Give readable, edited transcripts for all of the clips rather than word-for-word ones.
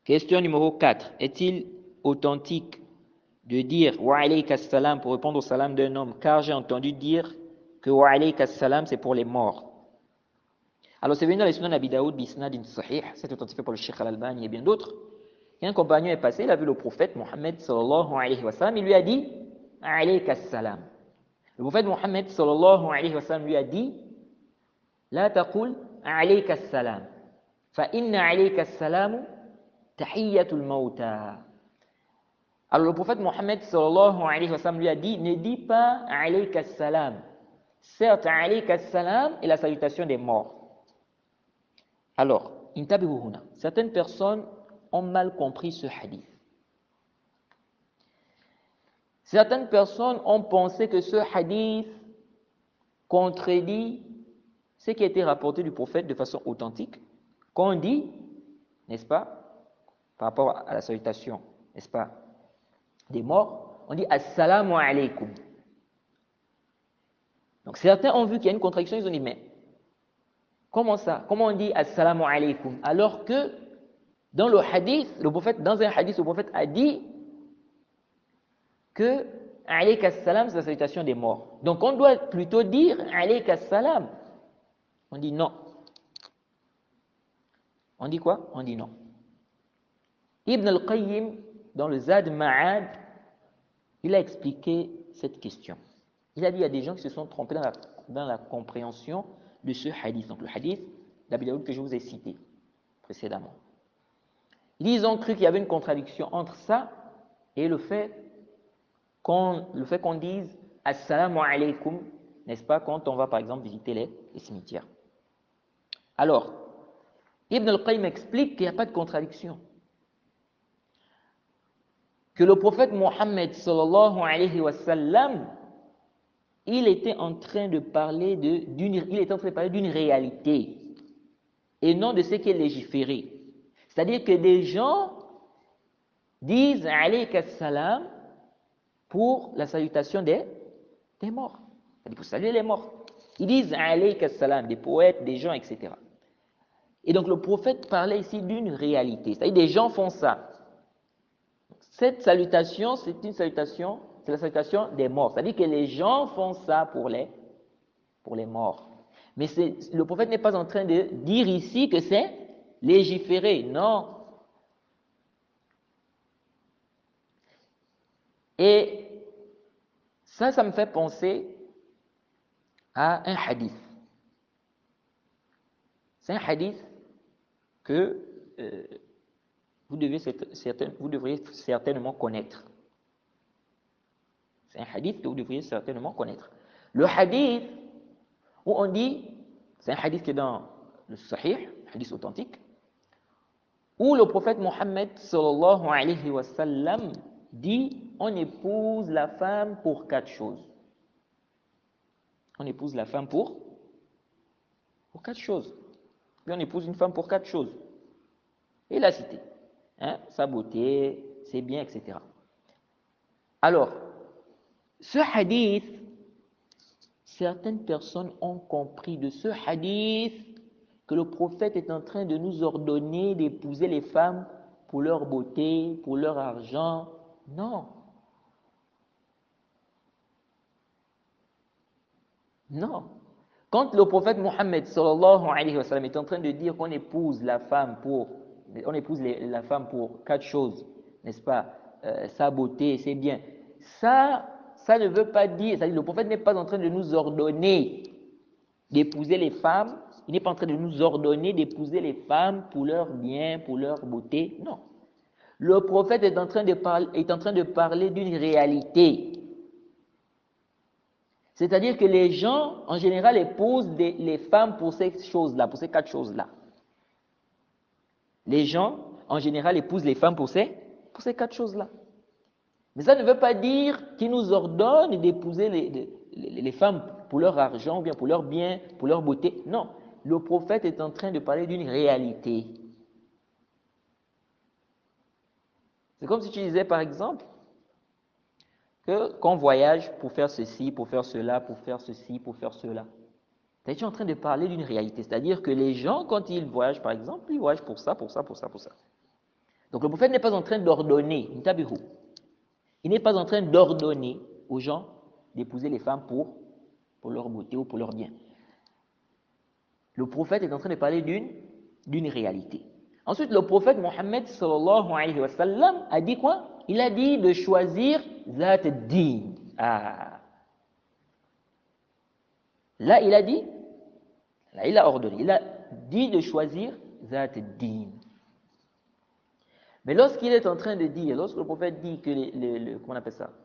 Question numéro 4. Est-il authentique de dire wa alayka salam pour répondre au salam d'un homme, car j'ai entendu dire que wa alayka salam c'est pour les morts. Alors c'est venu dans les Sunan Abi Daoud bisnadin sahih, c'est authentifié par le Cheikh Al-Albani et bien d'autres. Un compagnon est passé, il a vu le prophète Mohammed sallallahu alayhi wa sallam, il lui a dit alayka salam. Le prophète Mohammed sallallahu alayhi wa sallam lui a dit la taqul alayka salam fa inna alayka salam tahiyyatul mawta. Alors le prophète Mohammed sallallahu alayhi wa sallam lui a dit ne dis pas alayka salam. Certes alayka salam est la salutation des morts. Alors, intabihu huna. Certaines personnes ont mal compris ce hadith. Certaines personnes ont pensé que ce hadith contredit ce qui a été rapporté du prophète de façon authentique, qu'on dit, n'est-ce pas, par rapport à la salutation, n'est-ce pas, des morts, on dit assalamu alaykum. Donc certains ont vu qu'il y a une contradiction, ils ont dit mais comment ça? Comment on dit assalamu alaykum alors que dans le hadith, dans un hadith, le prophète a dit que alayka salam c'est la salutation des morts. Donc on doit plutôt dire alayka salam. On dit non. On dit quoi? On dit non. Ibn al-Qayyim, dans le Zad Ma'ad, il a expliqué cette question. Il a dit il y a des gens qui se sont trompés dans la compréhension de ce hadith. Donc le hadith d'Abi Daoud que je vous ai cité précédemment. Ils ont cru qu'il y avait une contradiction entre ça et le fait qu'on dise assalamu alaykum, n'est-ce pas, quand on va par exemple visiter les cimetières. Alors, Ibn al-Qayyim explique qu'il n'y a pas de contradiction. Que le prophète Mohammed sallallahu alayhi wa sallam, il était en train de parler d'une réalité et non de ce qui est légiféré. C'est-à-dire que des gens disent alayka salam pour la salutation des morts. C'est-à-dire pour saluer les morts. Ils disent alayka salam, des poètes, des gens, etc. Et donc le prophète parlait ici d'une réalité. C'est-à-dire des gens font ça. Cette salutation, c'est la salutation des morts. C'est-à-dire que les gens font ça pour les morts. Mais le prophète n'est pas en train de dire ici que c'est légiféré. Non. Et ça me fait penser à un hadith. C'est un hadith que vous devriez certainement connaître. C'est un hadith que vous devriez certainement connaître. Le hadith où on dit, c'est un hadith qui est dans le Sahih, un hadith authentique, où le prophète Mohammed sallallahu alayhi wa sallam dit on épouse la femme pour 4 choses. On épouse la femme pour 4 choses. Puis on épouse une femme pour 4 choses. Et il a cité sa beauté, ses biens, etc. Alors, ce hadith, certaines personnes ont compris de ce hadith que le prophète est en train de nous ordonner d'épouser les femmes pour leur beauté, pour leur argent. Non. Non. Quand le prophète Mohammed sallallahu alayhi wa sallam est en train de dire qu'on épouse la femme pour 4 choses, n'est-ce pas, sa beauté, ses biens, ça ne veut pas dire, c'est-à-dire le prophète n'est pas en train de nous ordonner d'épouser les femmes, il n'est pas en train de nous ordonner d'épouser les femmes pour leurs biens, pour leur beauté, non. Le prophète est en train de parler d'une réalité. C'est-à-dire que les gens, en général, épousent les femmes pour ces choses-là, pour ces 4 choses-là. Les gens, en général, épousent les femmes pour ces 4 choses-là. Mais ça ne veut pas dire qu'ils nous ordonnent d'épouser les femmes pour leur argent, ou bien pour leur bien, pour leur beauté. Non, le prophète est en train de parler d'une réalité. C'est comme si tu disais, par exemple, qu'on voyage pour faire ceci, pour faire cela, pour faire ceci, pour faire cela. Tu es en train de parler d'une réalité. C'est-à-dire que les gens, quand ils voyagent, par exemple, ils voyagent pour ça, pour ça, pour ça, pour ça. Donc le prophète n'est pas en train d'ordonner, il n'est pas en train d'ordonner aux gens d'épouser les femmes pour leur beauté ou pour leur bien. Le prophète est en train de parler d'une réalité. Ensuite, le prophète Mohammed sallallahu alayhi wa sallam a dit quoi? Il a dit de choisir Zat ad-din. Ah. Là, il a ordonné, il a dit de choisir Zat ad-din. Mais lorsqu'il est en train de dire, lorsque le prophète dit que comment on appelle ça?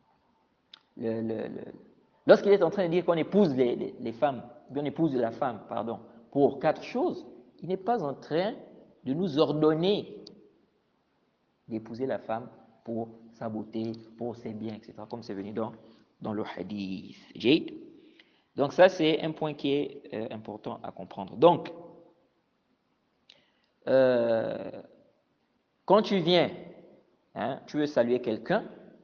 Lorsqu'il est en train de dire qu'on épouse les femmes, qu'on épouse la femme, pardon, pour 4 choses, il n'est pas en train de nous ordonner d'épouser la femme pour sa beauté, pour ses biens, etc., comme c'est venu dans le hadith. Jade. Donc ça, c'est un point qui est important à comprendre. Donc, quand tu viens, tu veux saluer quelqu'un,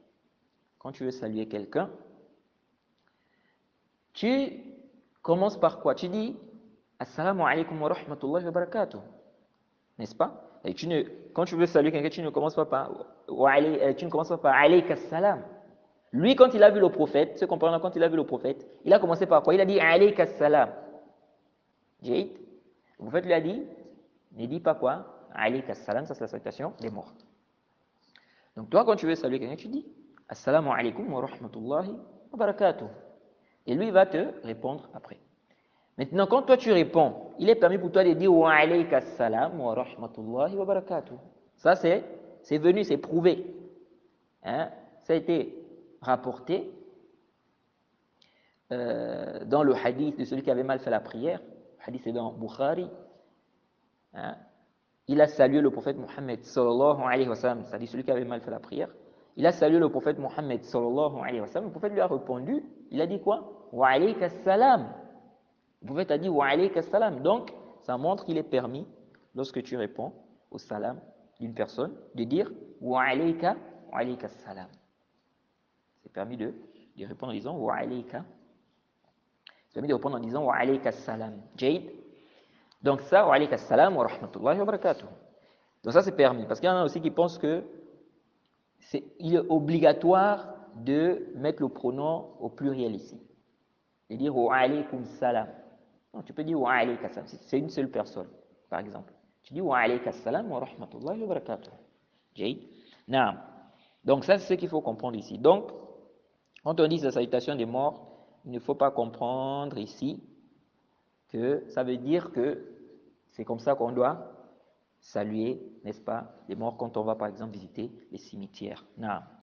tu commences par quoi? Tu dis Assalamu alaikum wa rahmatullahi wa barakatuh. N'est-ce pas? Et quand tu veux saluer quelqu'un, tu ne commences pas par alayka salam. Lui, quand il a vu le prophète, ce comprenant, quand il a vu le prophète, il a commencé par quoi? Il a dit alayka salam. Le prophète lui a dit, ne dis pas quoi? Alayka salam, ça c'est la salutation des morts. Donc toi, quand tu veux saluer quelqu'un, tu dis Assalamu alaikum wa rahmatullahi wa barakatuh. Et lui va te répondre après. Maintenant, quand toi tu réponds, il est permis pour toi de dire wa alayka salam wa rahmatullahi wa barakatuh. Ça c'est venu, c'est prouvé. Ça a été rapporté dans le hadith de celui qui avait mal fait la prière. Le hadith est dans Bukhari. Il a salué le prophète Mohammed sallallahu alayhi wa sallam, c'est-à-dire celui qui avait mal fait la prière. Il a salué le prophète Mohammed sallallahu alayhi wa sallam. Le prophète lui a répondu, il a dit quoi? Wa alayka salam. Le prophète a dit wa alayka salam. Donc, ça montre qu'il est permis, lorsque tu réponds au salam d'une personne, de dire wa alayka salam. C'est permis de répondre en disant wa alayka. C'est permis de répondre en disant wa alayka salam. Jade. Donc ça, wa alayka salam wa rahmatullahi wa barakatuh. Donc ça, c'est permis. Parce qu'il y en a aussi qui pensent que il est obligatoire de mettre le pronom au pluriel ici. Et dire wa alaykum salam. Non, tu peux dire wa alayka salam. C'est une seule personne, par exemple. Tu dis wa alayka salam wa rahmatullahi wa barakatuh. Jade. Naam. Donc ça, c'est ce qu'il faut comprendre ici. Donc, quand on dit la salutation des morts, il ne faut pas comprendre ici que ça veut dire que c'est comme ça qu'on doit saluer, n'est-ce pas, les morts quand on va par exemple visiter les cimetières. Non.